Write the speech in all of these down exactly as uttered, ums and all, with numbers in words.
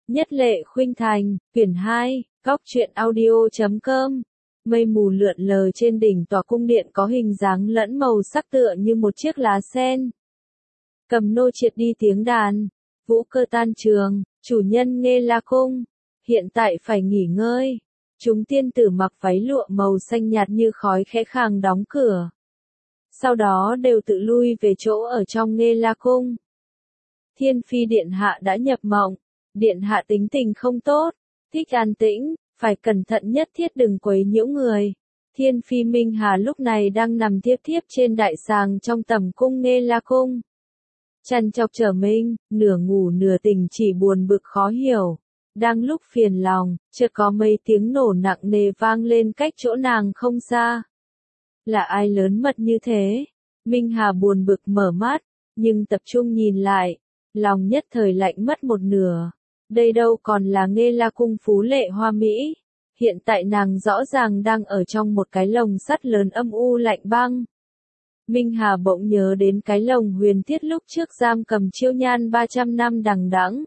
Nhất Lệ Khuynh Thành, quyển hai, góc truyện audio chấm com. Mây mù lượn lờ trên đỉnh tòa cung điện có hình dáng lẫn màu sắc tựa như một chiếc lá sen. Cầm nô triệt đi tiếng đàn, vũ cơ tan trường, chủ nhân Nghê La Cung, hiện tại phải nghỉ ngơi. Chúng tiên tử mặc váy lụa màu xanh nhạt như khói khẽ khàng đóng cửa. Sau đó đều tự lui về chỗ ở trong Nghê La Cung. Thiên Phi Điện Hạ đã nhập mộng. Điện Hạ tính tình không tốt, thích an tĩnh, phải cẩn thận nhất thiết đừng quấy nhiễu người. Thiên Phi Minh Hà lúc này đang nằm thiếp thiếp trên đại sàng trong tầm cung Nghê La Cung. Chăn chọc trở mình, nửa ngủ nửa tỉnh chỉ buồn bực khó hiểu. Đang lúc phiền lòng, chợt có mấy tiếng nổ nặng nề vang lên cách chỗ nàng không xa. Là ai lớn mật như thế? Minh Hà buồn bực mở mắt, nhưng tập trung nhìn lại, lòng nhất thời lạnh mất một nửa. Đây đâu còn là Nghê La Cung phú lệ hoa mỹ. Hiện tại nàng rõ ràng đang ở trong một cái lồng sắt lớn âm u lạnh băng. Minh Hà bỗng nhớ đến cái lồng huyền thiết lúc trước giam cầm Chiêu Nhan ba trăm năm đằng đẵng.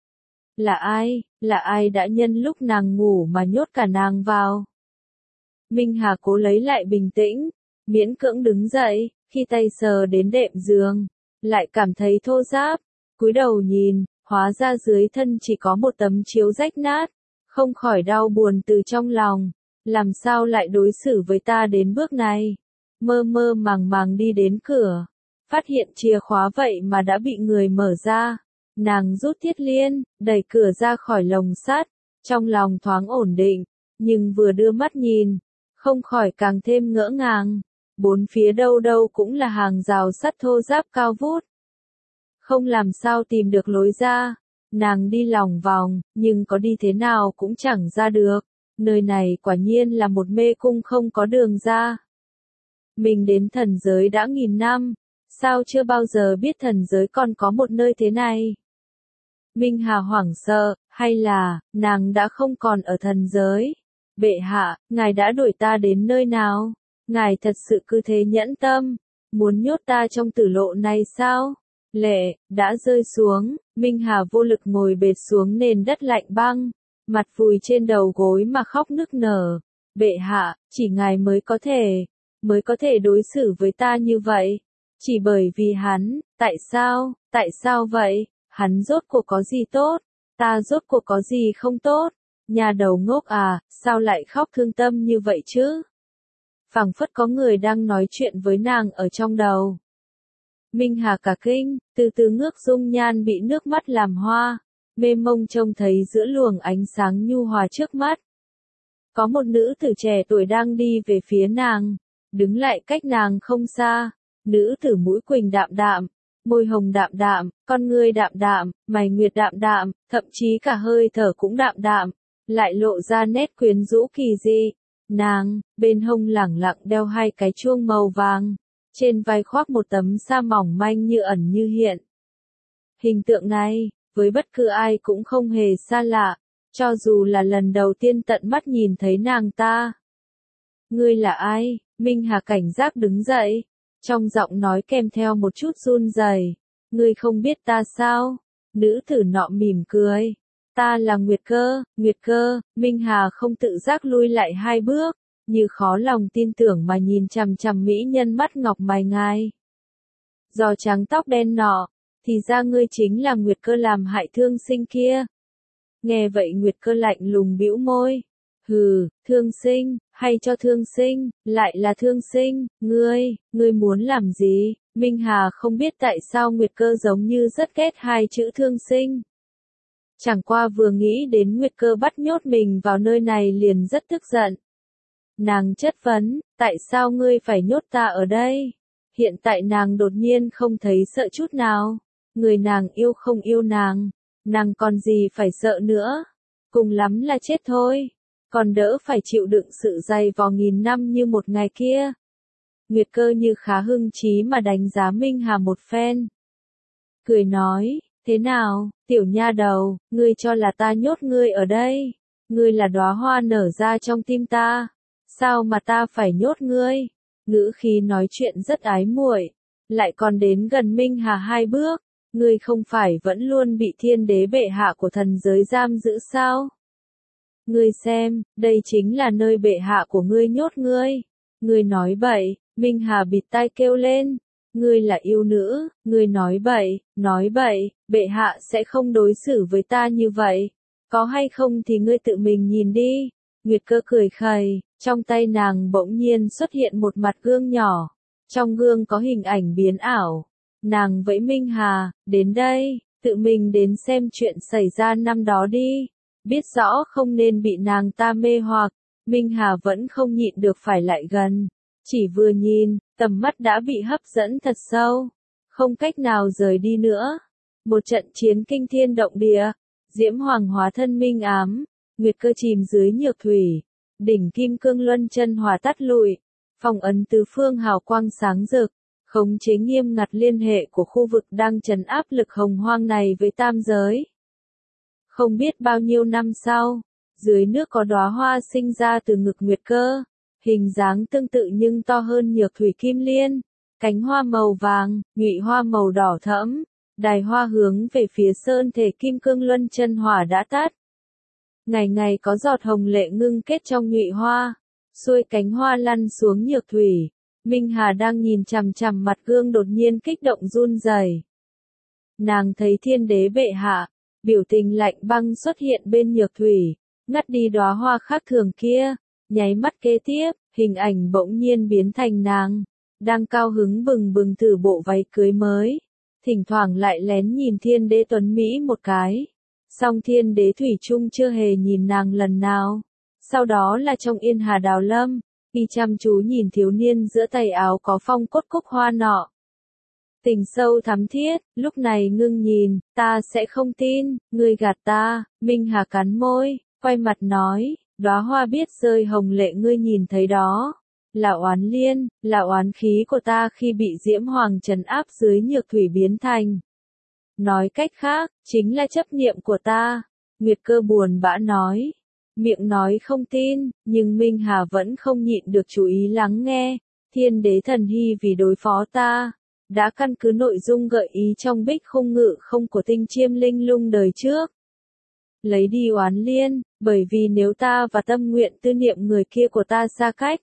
Là ai, là ai đã nhân lúc nàng ngủ mà nhốt cả nàng vào? Minh Hà cố lấy lại bình tĩnh, miễn cưỡng đứng dậy, khi tay sờ đến đệm giường, lại cảm thấy thô ráp, cúi đầu nhìn, hóa ra dưới thân chỉ có một tấm chiếu rách nát, không khỏi đau buồn từ trong lòng, làm sao lại đối xử với ta đến bước này? Mơ mơ màng màng đi đến cửa, phát hiện chìa khóa vậy mà đã bị người mở ra. Nàng rút thiết liên, đẩy cửa ra khỏi lồng sắt, trong lòng thoáng ổn định, nhưng vừa đưa mắt nhìn, không khỏi càng thêm ngỡ ngàng. Bốn phía đâu đâu cũng là hàng rào sắt thô ráp cao vút. Không làm sao tìm được lối ra, nàng đi lòng vòng, nhưng có đi thế nào cũng chẳng ra được. Nơi này quả nhiên là một mê cung không có đường ra. Mình đến thần giới đã nghìn năm, sao chưa bao giờ biết thần giới còn có một nơi thế này? Minh Hà hoảng sợ, hay là, nàng đã không còn ở thần giới? Bệ hạ, ngài đã đuổi ta đến nơi nào? Ngài thật sự cứ thế nhẫn tâm, muốn nhốt ta trong tử lộ này sao? Lệ, đã rơi xuống, Minh Hà vô lực ngồi bệt xuống nền đất lạnh băng, mặt vùi trên đầu gối mà khóc nức nở. Bệ hạ, chỉ ngài mới có thể, mới có thể đối xử với ta như vậy. Chỉ bởi vì hắn, tại sao, tại sao vậy? Hắn rốt cuộc có gì tốt? Ta rốt cuộc có gì không tốt? Nhà đầu ngốc à, sao lại khóc thương tâm như vậy chứ? Phảng phất có người đang nói chuyện với nàng ở trong đầu. Minh Hà cả kinh, từ từ ngước dung nhan bị nước mắt làm hoa, mê mông trông thấy giữa luồng ánh sáng nhu hòa trước mắt. Có một nữ tử trẻ tuổi đang đi về phía nàng, đứng lại cách nàng không xa, nữ tử mũi quỳnh đạm đạm, môi hồng đạm đạm, con ngươi đạm đạm, mày nguyệt đạm đạm, thậm chí cả hơi thở cũng đạm đạm, lại lộ ra nét quyến rũ kỳ dị. Nàng, bên hông lẳng lặng đeo hai cái chuông màu vàng, trên vai khoác một tấm sa mỏng manh như ẩn như hiện. Hình tượng này, với bất cứ ai cũng không hề xa lạ, cho dù là lần đầu tiên tận mắt nhìn thấy nàng ta. Ngươi là ai? Minh Hà cảnh giác đứng dậy, trong giọng nói kèm theo một chút run rẩy. Ngươi không biết ta sao? Nữ tử nọ mỉm cười. Ta là Nguyệt Cơ, Nguyệt Cơ. Minh Hà không tự giác lui lại hai bước, như khó lòng tin tưởng mà nhìn chằm chằm mỹ nhân mắt ngọc mày ngài. Giò trắng tóc đen nọ, thì ra ngươi chính là Nguyệt Cơ làm hại Thương Sinh kia. Nghe vậy Nguyệt Cơ lạnh lùng bĩu môi. Hừ, Thương Sinh, hay cho Thương Sinh, lại là Thương Sinh, ngươi, ngươi muốn làm gì? Minh Hà không biết tại sao Nguyệt Cơ giống như rất ghét hai chữ Thương Sinh. Chẳng qua vừa nghĩ đến Nguyệt Cơ bắt nhốt mình vào nơi này liền rất tức giận. Nàng chất vấn, tại sao ngươi phải nhốt ta ở đây? Hiện tại nàng đột nhiên không thấy sợ chút nào. Người nàng yêu không yêu nàng, nàng còn gì phải sợ nữa? Cùng lắm là chết thôi, còn đỡ phải chịu đựng sự dày vò nghìn năm như một ngày kia. Nguyệt Cơ như khá hưng trí mà đánh giá Minh Hà một phen. Cười nói, thế nào, tiểu nha đầu, ngươi cho là ta nhốt ngươi ở đây? Ngươi là đóa hoa nở ra trong tim ta, sao mà ta phải nhốt ngươi? Ngữ khí nói chuyện rất ái muội, lại còn đến gần Minh Hà hai bước, ngươi không phải vẫn luôn bị thiên đế bệ hạ của thần giới giam giữ sao? Ngươi xem, đây chính là nơi bệ hạ của ngươi nhốt ngươi. Ngươi nói bậy, Minh Hà bịt tai kêu lên. Ngươi là yêu nữ, ngươi nói bậy, nói bậy, bệ hạ sẽ không đối xử với ta như vậy. Có hay không thì ngươi tự mình nhìn đi. Nguyệt Cơ cười khẩy, trong tay nàng bỗng nhiên xuất hiện một mặt gương nhỏ. Trong gương có hình ảnh biến ảo. Nàng vẫy Minh Hà, đến đây, tự mình đến xem chuyện xảy ra năm đó đi. Biết rõ không nên bị nàng ta mê hoặc, Minh Hà vẫn không nhịn được phải lại gần. Chỉ vừa nhìn, tầm mắt đã bị hấp dẫn thật sâu, không cách nào rời đi nữa. Một trận chiến kinh thiên động địa, Diễm Hoàng hóa thân minh ám, Nguyệt Cơ chìm dưới nhược thủy, đỉnh kim cương luân chân hỏa tắt lụi, phong ấn tứ phương hào quang sáng rực, khống chế nghiêm ngặt liên hệ của khu vực đang trấn áp lực hồng hoang này với tam giới. Không biết bao nhiêu năm sau, dưới nước có đóa hoa sinh ra từ ngực Nguyệt Cơ, hình dáng tương tự nhưng to hơn nhược thủy kim liên, cánh hoa màu vàng, nhụy hoa màu đỏ thẫm, đài hoa hướng về phía sơn thể kim cương luân chân hỏa đã tắt. Ngày ngày có giọt hồng lệ ngưng kết trong nhụy hoa, xuôi cánh hoa lăn xuống nhược thủy. Minh Hà đang nhìn chằm chằm mặt gương đột nhiên kích động run rẩy. Nàng thấy thiên đế bệ hạ, biểu tình lạnh băng xuất hiện bên nhược thủy, ngắt đi đóa hoa khác thường kia, nháy mắt kế tiếp, hình ảnh bỗng nhiên biến thành nàng, đang cao hứng bừng bừng thử bộ váy cưới mới, thỉnh thoảng lại lén nhìn thiên đế tuấn Mỹ một cái, song thiên đế thủy chung chưa hề nhìn nàng lần nào, sau đó là trong yên hà đào lâm, y chăm chú nhìn thiếu niên giữa tay áo có phong cốt cúc hoa nọ. Tình sâu thắm thiết, lúc này ngưng nhìn, ta sẽ không tin, ngươi gạt ta, Minh Hà cắn môi, quay mặt nói, đóa hoa biết rơi hồng lệ ngươi nhìn thấy đó, là oán liên, là oán khí của ta khi bị Diễm Hoàng trấn áp dưới nhược thủy biến thành. Nói cách khác, chính là chấp niệm của ta, Nguyệt Cơ buồn bã nói. Miệng nói không tin, nhưng Minh Hà vẫn không nhịn được chú ý lắng nghe, thiên đế thần hy vì đối phó ta, đã căn cứ nội dung gợi ý trong bích khung ngự không của tinh chiêm linh lung đời trước. Lấy đi oán liên, bởi vì nếu ta và tâm nguyện tư niệm người kia của ta xa cách,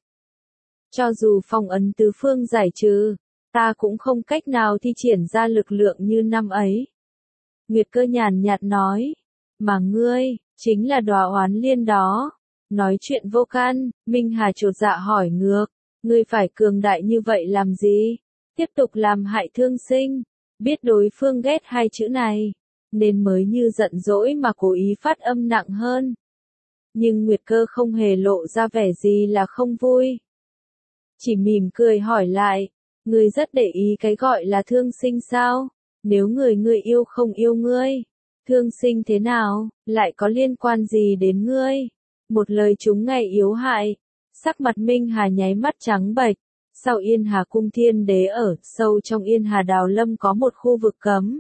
cho dù phong ấn tứ phương giải trừ, ta cũng không cách nào thi triển ra lực lượng như năm ấy. Nguyệt Cơ nhàn nhạt nói, mà ngươi, chính là đóa oán liên đó. Nói chuyện vô căn, Minh Hà chột dạ hỏi ngược, ngươi phải cường đại như vậy làm gì? Tiếp tục làm hại thương sinh, biết đối phương ghét hai chữ này, nên mới như giận dỗi mà cố ý phát âm nặng hơn. Nhưng Nguyệt Cơ không hề lộ ra vẻ gì là không vui. Chỉ mỉm cười hỏi lại, ngươi rất để ý cái gọi là thương sinh sao? Nếu người ngươi yêu không yêu ngươi, thương sinh thế nào, lại có liên quan gì đến ngươi? Một lời chúng ngày yếu hại, sắc mặt Minh Hà nháy mắt trắng bệch. Sau Yên Hà cung thiên đế ở, sâu trong Yên Hà đào lâm có một khu vực cấm.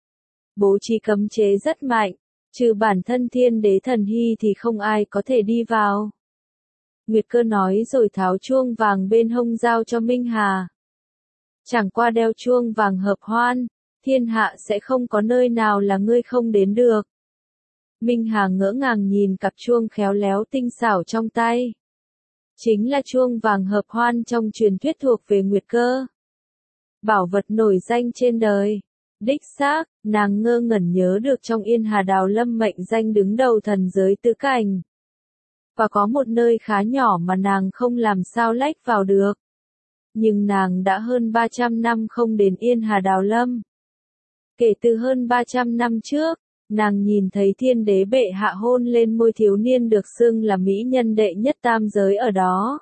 Bố trí cấm chế rất mạnh, trừ bản thân thiên đế thần hy thì không ai có thể đi vào. Nguyệt Cơ nói rồi tháo chuông vàng bên hông giao cho Minh Hà. Chẳng qua đeo chuông vàng hợp hoan, thiên hạ sẽ không có nơi nào là ngươi không đến được. Minh Hà ngỡ ngàng nhìn cặp chuông khéo léo tinh xảo trong tay. Chính là chuông vàng hợp hoan trong truyền thuyết thuộc về Nguyệt Cơ. Bảo vật nổi danh trên đời. Đích xác, nàng ngơ ngẩn nhớ được trong Yên Hà đào lâm mệnh danh đứng đầu thần giới tứ cảnh. Và có một nơi khá nhỏ mà nàng không làm sao lách vào được. Nhưng nàng đã hơn ba trăm năm không đến Yên Hà đào lâm. Kể từ hơn ba trăm năm trước, nàng nhìn thấy thiên đế bệ hạ hôn lên môi thiếu niên được xưng là mỹ nhân đệ nhất tam giới ở đó.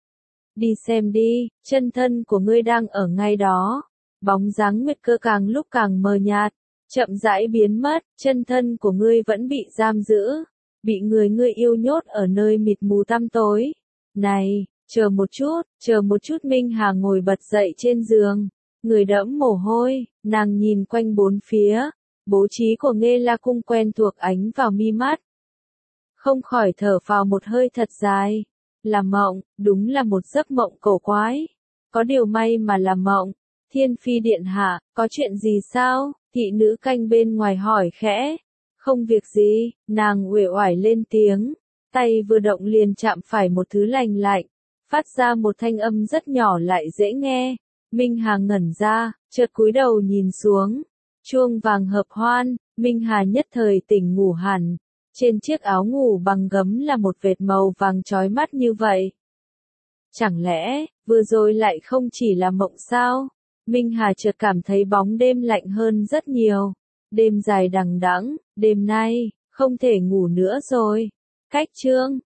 Đi xem đi, chân thân của ngươi đang ở ngay đó. Bóng dáng Nguyệt Cơ càng lúc càng mờ nhạt, chậm rãi biến mất, chân thân của ngươi vẫn bị giam giữ, bị người ngươi yêu nhốt ở nơi mịt mù tăm tối. Này, chờ một chút, chờ một chút Minh Hà ngồi bật dậy trên giường, người đẫm mồ hôi, nàng nhìn quanh bốn phía. Bố trí của Nghê La Cung quen thuộc ánh vào mi mắt. Không khỏi thở phào một hơi thật dài. Là mộng, đúng là một giấc mộng cổ quái. Có điều may mà là mộng, Thiên phi điện hạ, có chuyện gì sao? Thị nữ canh bên ngoài hỏi khẽ. Không việc gì, nàng uể oải lên tiếng. Tay vừa động liền chạm phải một thứ lành lạnh, phát ra một thanh âm rất nhỏ lại dễ nghe. Minh Hà ngẩn ra, chợt cúi đầu nhìn xuống. Chuông vàng hợp hoan, Minh Hà nhất thời tỉnh ngủ hẳn. Trên chiếc áo ngủ bằng gấm là một vệt màu vàng chói mắt như vậy. Chẳng lẽ, vừa rồi lại không chỉ là mộng sao? Minh Hà chợt cảm thấy bóng đêm lạnh hơn rất nhiều. Đêm dài đằng đẵng, đêm nay, không thể ngủ nữa rồi. Cách chương